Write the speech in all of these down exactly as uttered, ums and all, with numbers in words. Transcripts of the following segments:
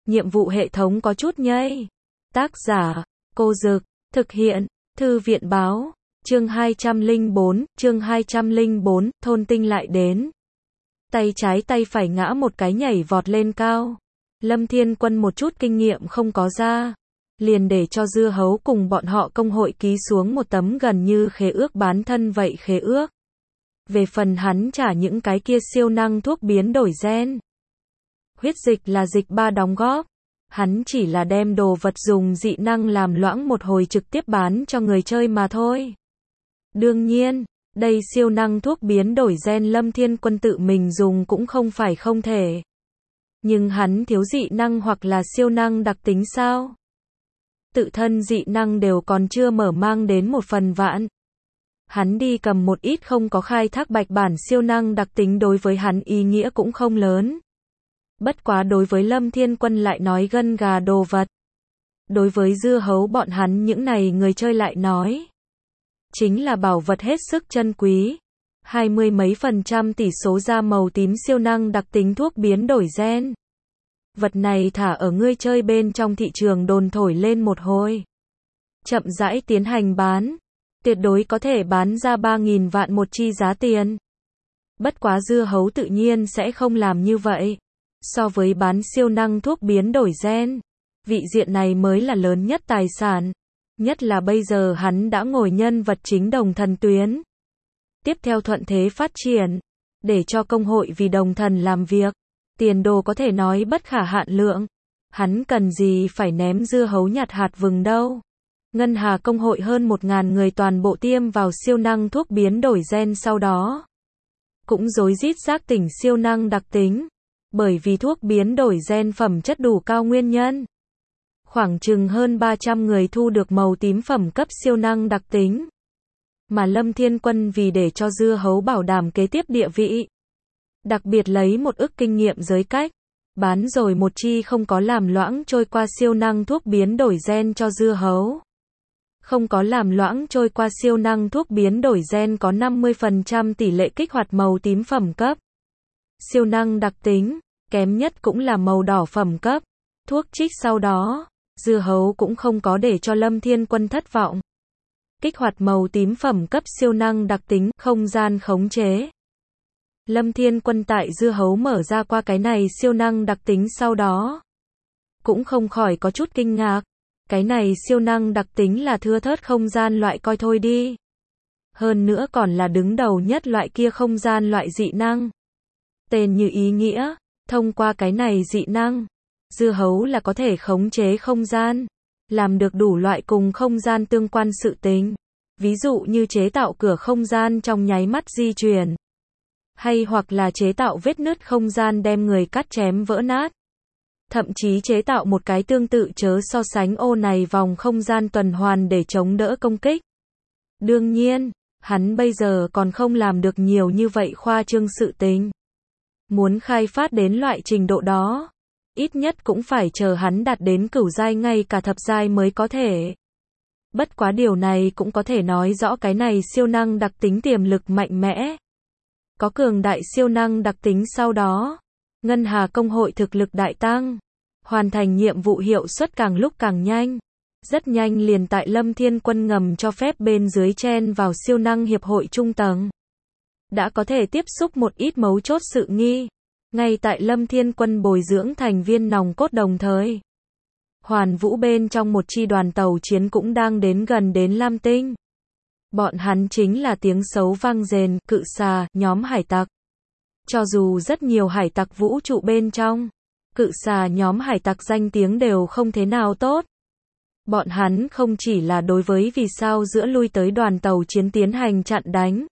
nhiệm vụ hệ thống có chút nhây. Tác giả, Cô Dực, thực hiện, Thư viện báo, chương hai trăm lẻ bốn, chương hai trăm lẻ bốn, thôn tinh lại đến. Tay trái tay phải ngã một cái nhảy vọt lên cao. Lâm Thiên Quân một chút kinh nghiệm không có ra, liền để cho dưa hấu cùng bọn họ công hội ký xuống một tấm gần như khế ước bán thân vậy khế ước. Về phần hắn trả những cái kia siêu năng thuốc biến đổi gen. Huyết dịch là dịch ba đóng góp. Hắn chỉ là đem đồ vật dùng dị năng làm loãng một hồi trực tiếp bán cho người chơi mà thôi. Đương nhiên, đây siêu năng thuốc biến đổi gen Lâm Thiên Quân tự mình dùng cũng không phải không thể. Nhưng hắn thiếu dị năng hoặc là siêu năng đặc tính sao? Tự thân dị năng đều còn chưa mở mang đến một phần vạn. Hắn đi cầm một ít không có khai thác bạch bản siêu năng đặc tính đối với hắn ý nghĩa cũng không lớn. Bất quá đối với Lâm Thiên Quân lại nói gân gà đồ vật. Đối với dưa hấu bọn hắn những này người chơi lại nói. Chính là bảo vật hết sức chân quý. Hai mươi mấy phần trăm tỷ số da màu tím siêu năng đặc tính thuốc biến đổi gen. Vật này thả ở ngươi chơi bên trong thị trường đồn thổi lên một hồi. Chậm rãi tiến hành bán. Tuyệt đối có thể bán ra ba nghìn vạn một chi giá tiền. Bất quá dưa hấu tự nhiên sẽ không làm như vậy. So với bán siêu năng thuốc biến đổi gen, vị diện này mới là lớn nhất tài sản. Nhất là bây giờ hắn đã ngồi nhân vật chính đồng thần tuyến. Tiếp theo thuận thế phát triển, để cho công hội vì đồng thần làm việc. Tiền đồ có thể nói bất khả hạn lượng. Hắn cần gì phải ném dưa hấu nhặt hạt vừng đâu. Ngân Hà công hội hơn một ngàn người toàn bộ tiêm vào siêu năng thuốc biến đổi gen sau đó. Cũng rối rít giác tỉnh siêu năng đặc tính. Bởi vì thuốc biến đổi gen phẩm chất đủ cao nguyên nhân. Khoảng chừng hơn ba trăm người thu được màu tím phẩm cấp siêu năng đặc tính. Mà Lâm Thiên Quân vì để cho dưa hấu bảo đảm kế tiếp địa vị. Đặc biệt lấy một ức kinh nghiệm giới cách. Bán rồi một chi không có làm loãng trôi qua siêu năng thuốc biến đổi gen cho dưa hấu. Không có làm loãng trôi qua siêu năng thuốc biến đổi gen có năm mươi phần trăm tỷ lệ kích hoạt màu tím phẩm cấp. Siêu năng đặc tính, kém nhất cũng là màu đỏ phẩm cấp. Thuốc trích sau đó, dưa hấu cũng không có để cho Lâm Thiên Quân thất vọng. Kích hoạt màu tím phẩm cấp siêu năng đặc tính, không gian khống chế. Lâm Thiên Quân tại dưa hấu mở ra qua cái này siêu năng đặc tính sau đó. Cũng không khỏi có chút kinh ngạc. Cái này siêu năng đặc tính là thưa thớt không gian loại coi thôi đi. Hơn nữa còn là đứng đầu nhất loại kia không gian loại dị năng. Tên như ý nghĩa, thông qua cái này dị năng, dưa hấu là có thể khống chế không gian, làm được đủ loại cùng không gian tương quan sự tình. Ví dụ như chế tạo cửa không gian trong nháy mắt di chuyển. Hay hoặc là chế tạo vết nứt không gian đem người cắt chém vỡ nát. Thậm chí chế tạo một cái tương tự chớ so sánh ô này vòng không gian tuần hoàn để chống đỡ công kích. Đương nhiên, hắn bây giờ còn không làm được nhiều như vậy khoa trương sự tình. Muốn khai phát đến loại trình độ đó, ít nhất cũng phải chờ hắn đạt đến cửu giai ngay cả thập giai mới có thể. Bất quá điều này cũng có thể nói rõ cái này siêu năng đặc tính tiềm lực mạnh mẽ. Có cường đại siêu năng đặc tính sau đó, Ngân Hà công hội thực lực đại tăng, hoàn thành nhiệm vụ hiệu suất càng lúc càng nhanh. Rất nhanh liền tại Lâm Thiên Quân ngầm cho phép bên dưới chen vào siêu năng hiệp hội trung tầng. Đã có thể tiếp xúc một ít mấu chốt sự nghi. Ngay tại Lâm Thiên Quân bồi dưỡng thành viên nòng cốt đồng thời. Hoàn Vũ bên trong một chi đoàn tàu chiến cũng đang đến gần đến Lam Tinh. Bọn hắn chính là tiếng xấu vang rền, cự xà, nhóm hải tặc. Cho dù rất nhiều hải tặc vũ trụ bên trong, cự xà nhóm hải tặc danh tiếng đều không thế nào tốt. Bọn hắn không chỉ là đối với vì sao giữa lui tới đoàn tàu chiến tiến hành chặn đánh.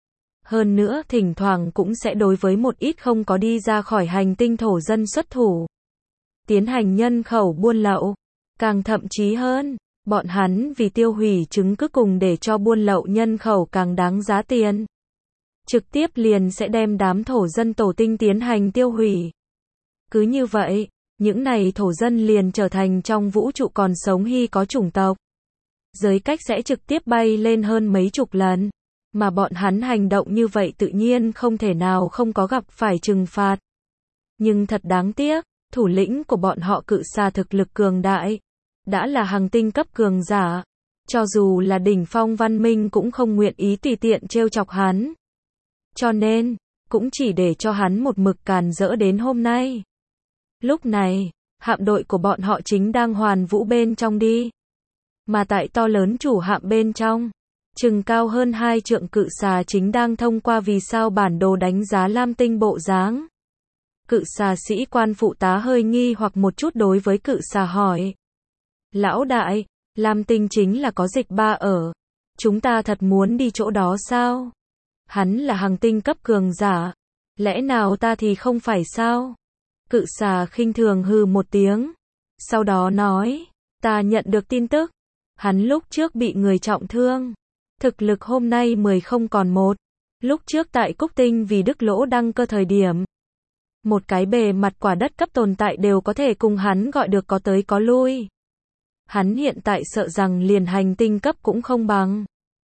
Hơn nữa thỉnh thoảng cũng sẽ đối với một ít không có đi ra khỏi hành tinh thổ dân xuất thủ. Tiến hành nhân khẩu buôn lậu. Càng thậm chí hơn, bọn hắn vì tiêu hủy chứng cứ cùng để cho buôn lậu nhân khẩu càng đáng giá tiền. Trực tiếp liền sẽ đem đám thổ dân tổ tinh tiến hành tiêu hủy. Cứ như vậy, những này thổ dân liền trở thành trong vũ trụ còn sống hy có chủng tộc. Giới cách sẽ trực tiếp bay lên hơn mấy chục lần. Mà bọn hắn hành động như vậy tự nhiên không thể nào không có gặp phải trừng phạt. Nhưng thật đáng tiếc, thủ lĩnh của bọn họ cự xà thực lực cường đại, đã là hành tinh cấp cường giả, cho dù là đỉnh phong văn minh cũng không nguyện ý tùy tiện trêu chọc hắn. Cho nên, cũng chỉ để cho hắn một mực càn rỡ đến hôm nay. Lúc này, hạm đội của bọn họ chính đang hoàn vũ bên trong đi. Mà tại to lớn chủ hạm bên trong, chừng cao hơn hai trượng cự xà chính đang thông qua vì sao bản đồ đánh giá lam tinh bộ dáng. Cự xà sĩ quan phụ tá hơi nghi hoặc một chút đối với cự xà hỏi. Lão đại, lam tinh chính là có dịch ba ở. Chúng ta thật muốn đi chỗ đó sao? Hắn là hành tinh cấp cường giả. Lẽ nào ta thì không phải sao? Cự xà khinh thường hừ một tiếng. Sau đó nói, ta nhận được tin tức. Hắn lúc trước bị người trọng thương. Thực lực hôm nay mười không còn một. Lúc trước tại Cúc Tinh vì Đức Lỗ đăng cơ thời điểm. Một cái bề mặt quả đất cấp tồn tại đều có thể cùng hắn gọi được có tới có lui. Hắn hiện tại sợ rằng liền hành tinh cấp cũng không bằng.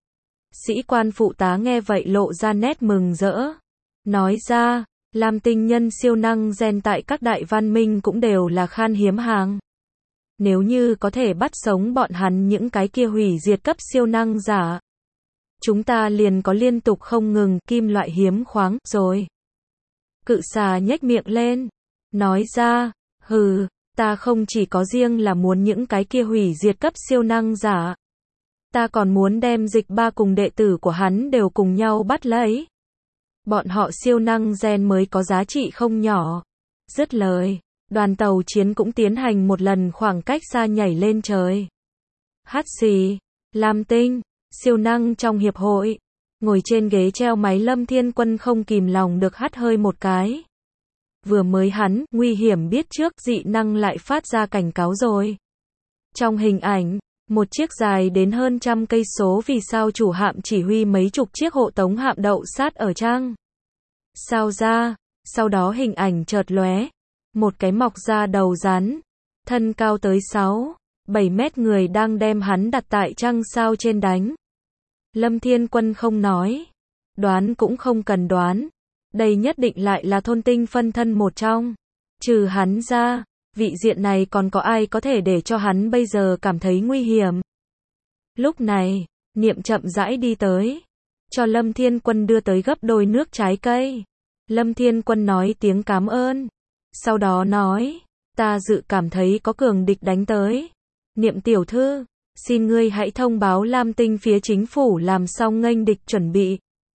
Sĩ quan phụ tá nghe vậy lộ ra nét mừng rỡ. Nói ra, lam tinh nhân siêu năng gen tại các đại văn minh cũng đều là khan hiếm hàng. Nếu như có thể bắt sống bọn hắn những cái kia hủy diệt cấp siêu năng giả, chúng ta liền có liên tục không ngừng kim loại hiếm khoáng rồi. Cự xà nhếch miệng lên, nói ra, hừ, ta không chỉ có riêng là muốn những cái kia hủy diệt cấp siêu năng giả. Ta còn muốn đem dịch ba cùng đệ tử của hắn đều cùng nhau bắt lấy. Bọn họ siêu năng gen mới có giá trị không nhỏ. Dứt lời, đoàn tàu chiến cũng tiến hành một lần khoảng cách xa nhảy lên trời. Hát xì, lam tinh, siêu năng trong hiệp hội. Ngồi trên ghế treo máy Lâm Thiên Quân không kìm lòng được hắt hơi một cái. Vừa mới hắn, nguy hiểm biết trước dị năng lại phát ra cảnh cáo rồi. Trong hình ảnh, một chiếc dài đến hơn trăm cây số vì sao chủ hạm chỉ huy mấy chục chiếc hộ tống hạm đậu sát ở trang. Sao ra, sau đó hình ảnh chợt lóe, một cái mọc ra đầu rắn, thân cao tới sáu, bảy mét người đang đem hắn đặt tại trăng sao trên đánh. Lâm Thiên Quân không nói, đoán cũng không cần đoán, đây nhất định lại là thôn tinh phân thân một trong. Trừ hắn ra, vị diện này còn có ai có thể để cho hắn bây giờ cảm thấy nguy hiểm. Lúc này, Niệm chậm rãi đi tới, cho Lâm Thiên Quân đưa tới gấp đôi nước trái cây. Lâm Thiên Quân nói tiếng cảm ơn, sau đó nói, ta dự cảm thấy có cường địch đánh tới. Niệm tiểu thư, xin ngươi hãy thông báo lam tinh phía chính phủ làm xong nghênh địch chuẩn bị.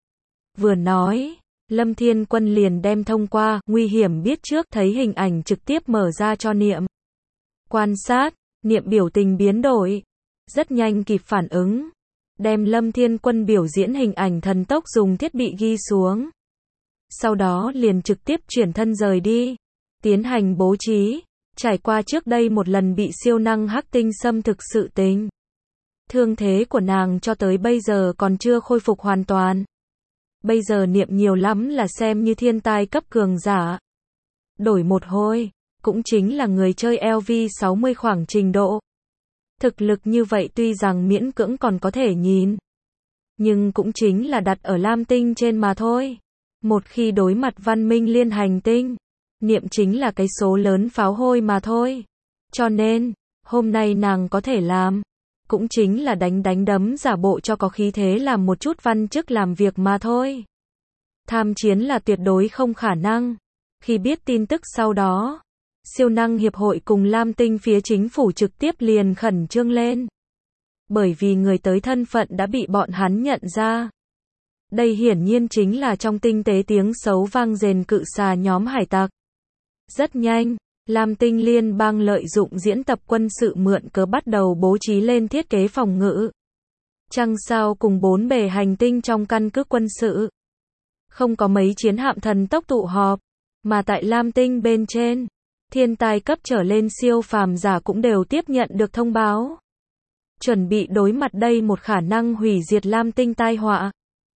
Vừa nói, Lâm Thiên Quân liền đem thông qua nguy hiểm biết trước thấy hình ảnh trực tiếp mở ra cho Niệm. Quan sát, Niệm biểu tình biến đổi, rất nhanh kịp phản ứng, đem Lâm Thiên Quân biểu diễn hình ảnh thần tốc dùng thiết bị ghi xuống. Sau đó liền trực tiếp chuyển thân rời đi, tiến hành bố trí, trải qua trước đây một lần bị siêu năng hắc tinh xâm thực sự tình. Thương thế của nàng cho tới bây giờ còn chưa khôi phục hoàn toàn. Bây giờ Niệm nhiều lắm là xem như thiên tai cấp cường giả. Đổi một hồi, cũng chính là người chơi L V sáu mươi khoảng trình độ. Thực lực như vậy tuy rằng miễn cưỡng còn có thể nhìn, nhưng cũng chính là đặt ở lam tinh trên mà thôi. Một khi đối mặt văn minh liên hành tinh, Niệm chính là cái số lớn pháo hôi mà thôi. Cho nên, hôm nay nàng có thể làm, cũng chính là đánh đánh đấm giả bộ cho có khí thế làm một chút văn chức làm việc mà thôi. Tham chiến là tuyệt đối không khả năng. Khi biết tin tức sau đó, siêu năng hiệp hội cùng lam tinh phía chính phủ trực tiếp liền khẩn trương lên. Bởi vì người tới thân phận đã bị bọn hắn nhận ra. Đây hiển nhiên chính là trong tinh tế tiếng xấu vang rền cự xà nhóm hải tặc. Rất nhanh, lam tinh liên bang lợi dụng diễn tập quân sự mượn cớ bắt đầu bố trí lên thiết kế phòng ngự. Trăng sao cùng bốn bề hành tinh trong căn cứ quân sự. Không có mấy chiến hạm thần tốc tụ họp, mà tại lam tinh bên trên, thiên tai cấp trở lên siêu phàm giả cũng đều tiếp nhận được thông báo. Chuẩn bị đối mặt đây một khả năng hủy diệt lam tinh tai họa.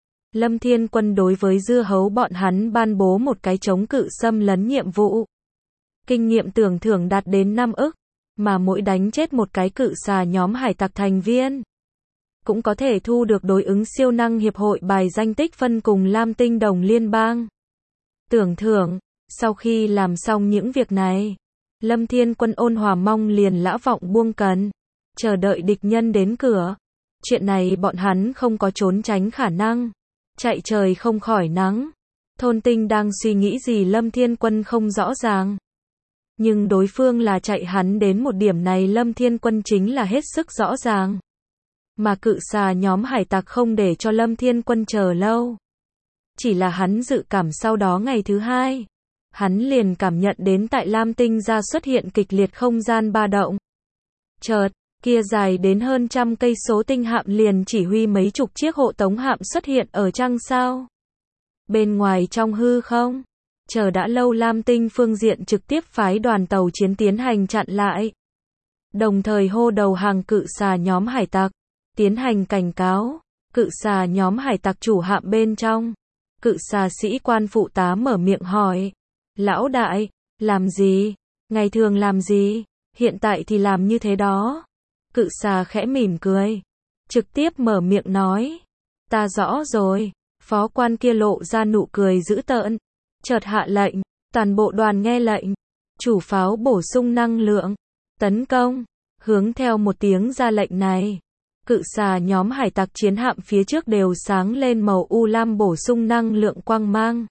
Lâm Thiên Quân đối với dưa hấu bọn hắn ban bố một cái chống cự xâm lấn nhiệm vụ. Kinh nghiệm tưởng thưởng đạt đến năm ức, mà mỗi đánh chết một cái cự xà nhóm hải tặc thành viên, cũng có thể thu được đối ứng siêu năng hiệp hội bài danh tích phân cùng lam tinh đồng liên bang. Tưởng thưởng, sau khi làm xong những việc này, Lâm Thiên Quân ôn hòa mong liền lã vọng buông cần, chờ đợi địch nhân đến cửa. Chuyện này bọn hắn không có trốn tránh khả năng, chạy trời không khỏi nắng. Thôn Tinh đang suy nghĩ gì Lâm Thiên Quân không rõ ràng. Nhưng đối phương là chạy hắn đến một điểm này Lâm Thiên Quân chính là hết sức rõ ràng. Mà cự xà nhóm hải tặc không để cho Lâm Thiên Quân chờ lâu. Chỉ là hắn dự cảm sau đó ngày thứ hai, hắn liền cảm nhận đến tại Lam Tinh ra xuất hiện kịch liệt không gian ba động. Chợt, kia dài đến hơn trăm cây số tinh hạm liền chỉ huy mấy chục chiếc hộ tống hạm xuất hiện ở trăng sao. Bên ngoài trong hư không, chờ đã lâu Lam Tinh phương diện trực tiếp phái đoàn tàu chiến tiến hành chặn lại. Đồng thời hô đầu hàng cự xà nhóm hải tặc, tiến hành cảnh cáo, cự xà nhóm hải tặc chủ hạm bên trong. Cự xà sĩ quan phụ tá mở miệng hỏi, lão đại, làm gì? Ngày thường làm gì? Hiện tại thì làm như thế đó. Cự xà khẽ mỉm cười, trực tiếp mở miệng nói, ta rõ rồi. Phó quan kia lộ ra nụ cười dữ tợn, chợt hạ lệnh, toàn bộ đoàn nghe lệnh, chủ pháo bổ sung năng lượng, tấn công, hướng theo một tiếng ra lệnh này. Cự xà nhóm hải tặc chiến hạm phía trước đều sáng lên màu u lam bổ sung năng lượng quang mang.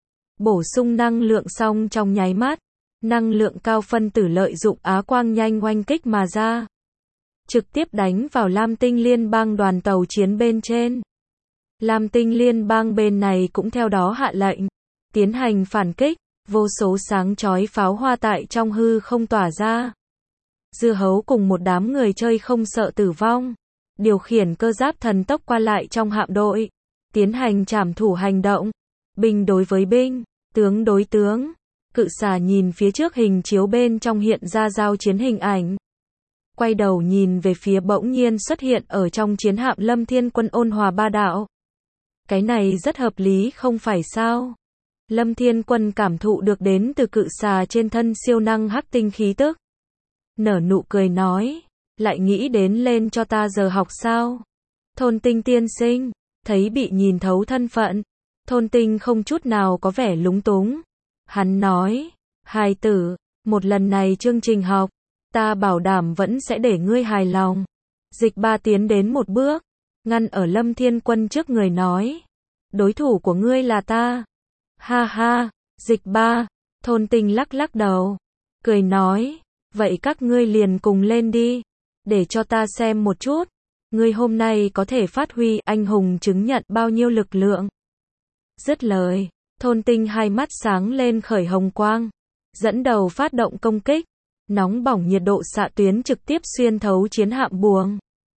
Bổ sung năng lượng xong trong nháy mắt, năng lượng cao phân tử lợi dụng á quang nhanh oanh kích mà ra. Trực tiếp đánh vào Lam Tinh liên bang đoàn tàu chiến bên trên. Lam Tinh liên bang bên này cũng theo đó hạ lệnh, tiến hành phản kích, vô số sáng chói pháo hoa tại trong hư không tỏa ra. Dưa hấu cùng một đám người chơi không sợ tử vong, điều khiển cơ giáp thần tốc qua lại trong hạm đội, tiến hành trảm thủ hành động, binh đối với binh, tướng đối tướng. Cự xà nhìn phía trước hình chiếu bên trong hiện ra giao chiến hình ảnh. Quay đầu nhìn về phía bỗng nhiên xuất hiện ở trong chiến hạm Lâm Thiên Quân ôn hòa ba đạo. Cái này rất hợp lý không phải sao? Lâm Thiên Quân cảm thụ được đến từ cự xà trên thân siêu năng hắc tinh khí tức. Nở nụ cười nói, lại nghĩ đến lên cho ta giờ học sao? Thôn Tinh tiên sinh, thấy bị nhìn thấu thân phận. Thôn Tinh không chút nào có vẻ lúng túng. Hắn nói, hài tử, một lần này chương trình học, ta bảo đảm vẫn sẽ để ngươi hài lòng. Dịch Ba tiến đến một bước, ngăn ở Lâm Thiên Quân trước người nói, đối thủ của ngươi là ta. Ha ha, Dịch Ba. Thôn Tinh lắc lắc đầu, cười nói, vậy các ngươi liền cùng lên đi, để cho ta xem một chút, ngươi hôm nay có thể phát huy anh hùng chứng nhận bao nhiêu lực lượng. Dứt lời, Thôn Tinh hai mắt sáng lên khởi hồng quang, dẫn đầu phát động công kích, nóng bỏng nhiệt độ xạ tuyến trực tiếp xuyên thấu chiến hạm buồng.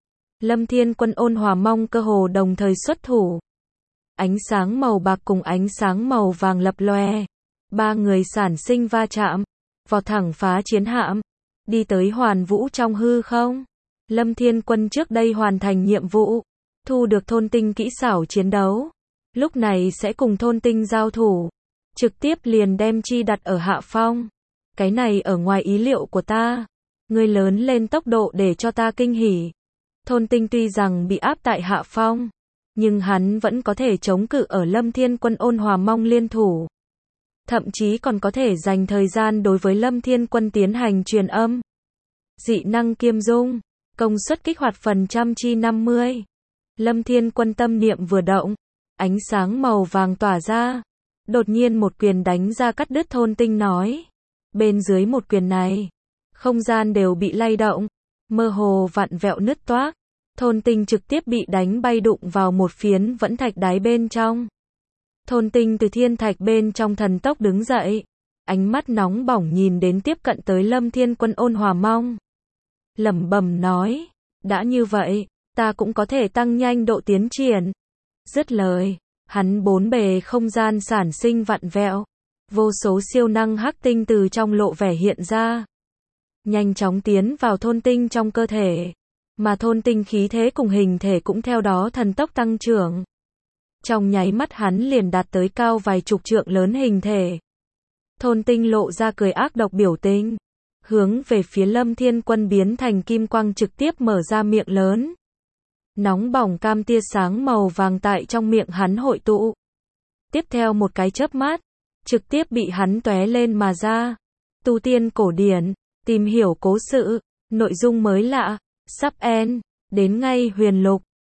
Lâm Thiên Quân ôn hòa mong cơ hồ đồng thời xuất thủ. Ánh sáng màu bạc cùng ánh sáng màu vàng lập lòe, ba người sản sinh va chạm, vọt thẳng phá chiến hạm, đi tới hoàn vũ trong hư không. Lâm Thiên Quân trước đây hoàn thành nhiệm vụ, thu được Thôn Tinh kỹ xảo chiến đấu, lúc này sẽ cùng Thôn Tinh giao thủ, trực tiếp liền đem chi đặt ở hạ phong. Cái này ở ngoài ý liệu của ta, ngươi lớn lên tốc độ để cho ta kinh hỉ. Thôn Tinh tuy rằng bị áp tại hạ phong, nhưng hắn vẫn có thể chống cự ở Lâm Thiên Quân ôn hòa mong liên thủ. Thậm chí còn có thể dành thời gian đối với Lâm Thiên Quân tiến hành truyền âm. Dị năng kiêm dung, công suất kích hoạt phần trăm chi năm mươi. Lâm Thiên Quân tâm niệm vừa động, ánh sáng màu vàng tỏa ra. Đột nhiên một quyền đánh ra cắt đứt Thôn Tinh nói. Bên dưới một quyền này, không gian đều bị lay động, mơ hồ vặn vẹo nứt toác. Thôn Tinh trực tiếp bị đánh bay đụng vào một phiến vẫn thạch đáy bên trong. Thôn Tinh từ thiên thạch bên trong thần tốc đứng dậy, ánh mắt nóng bỏng nhìn đến tiếp cận tới Lâm Thiên Quân ôn hòa mong. Lẩm bẩm nói, đã như vậy, ta cũng có thể tăng nhanh độ tiến triển. Dứt lời, hắn bốn bề không gian sản sinh vặn vẹo, vô số siêu năng hắc tinh từ trong lộ vẻ hiện ra, nhanh chóng tiến vào Thôn Tinh trong cơ thể, mà Thôn Tinh khí thế cùng hình thể cũng theo đó thần tốc tăng trưởng. Trong nháy mắt hắn liền đạt tới cao vài chục trượng lớn hình thể. Thôn Tinh lộ ra cười ác độc biểu tình, hướng về phía Lâm Thiên Quân biến thành kim quang trực tiếp mở ra miệng lớn. Nóng bỏng cam tia sáng màu vàng tại trong miệng hắn hội tụ. Tiếp theo một cái chớp mắt, trực tiếp bị hắn tóe lên mà ra. tu tiên cổ điển, tìm hiểu cố sự, nội dung mới lạ, sắp end, đến ngay huyền lục.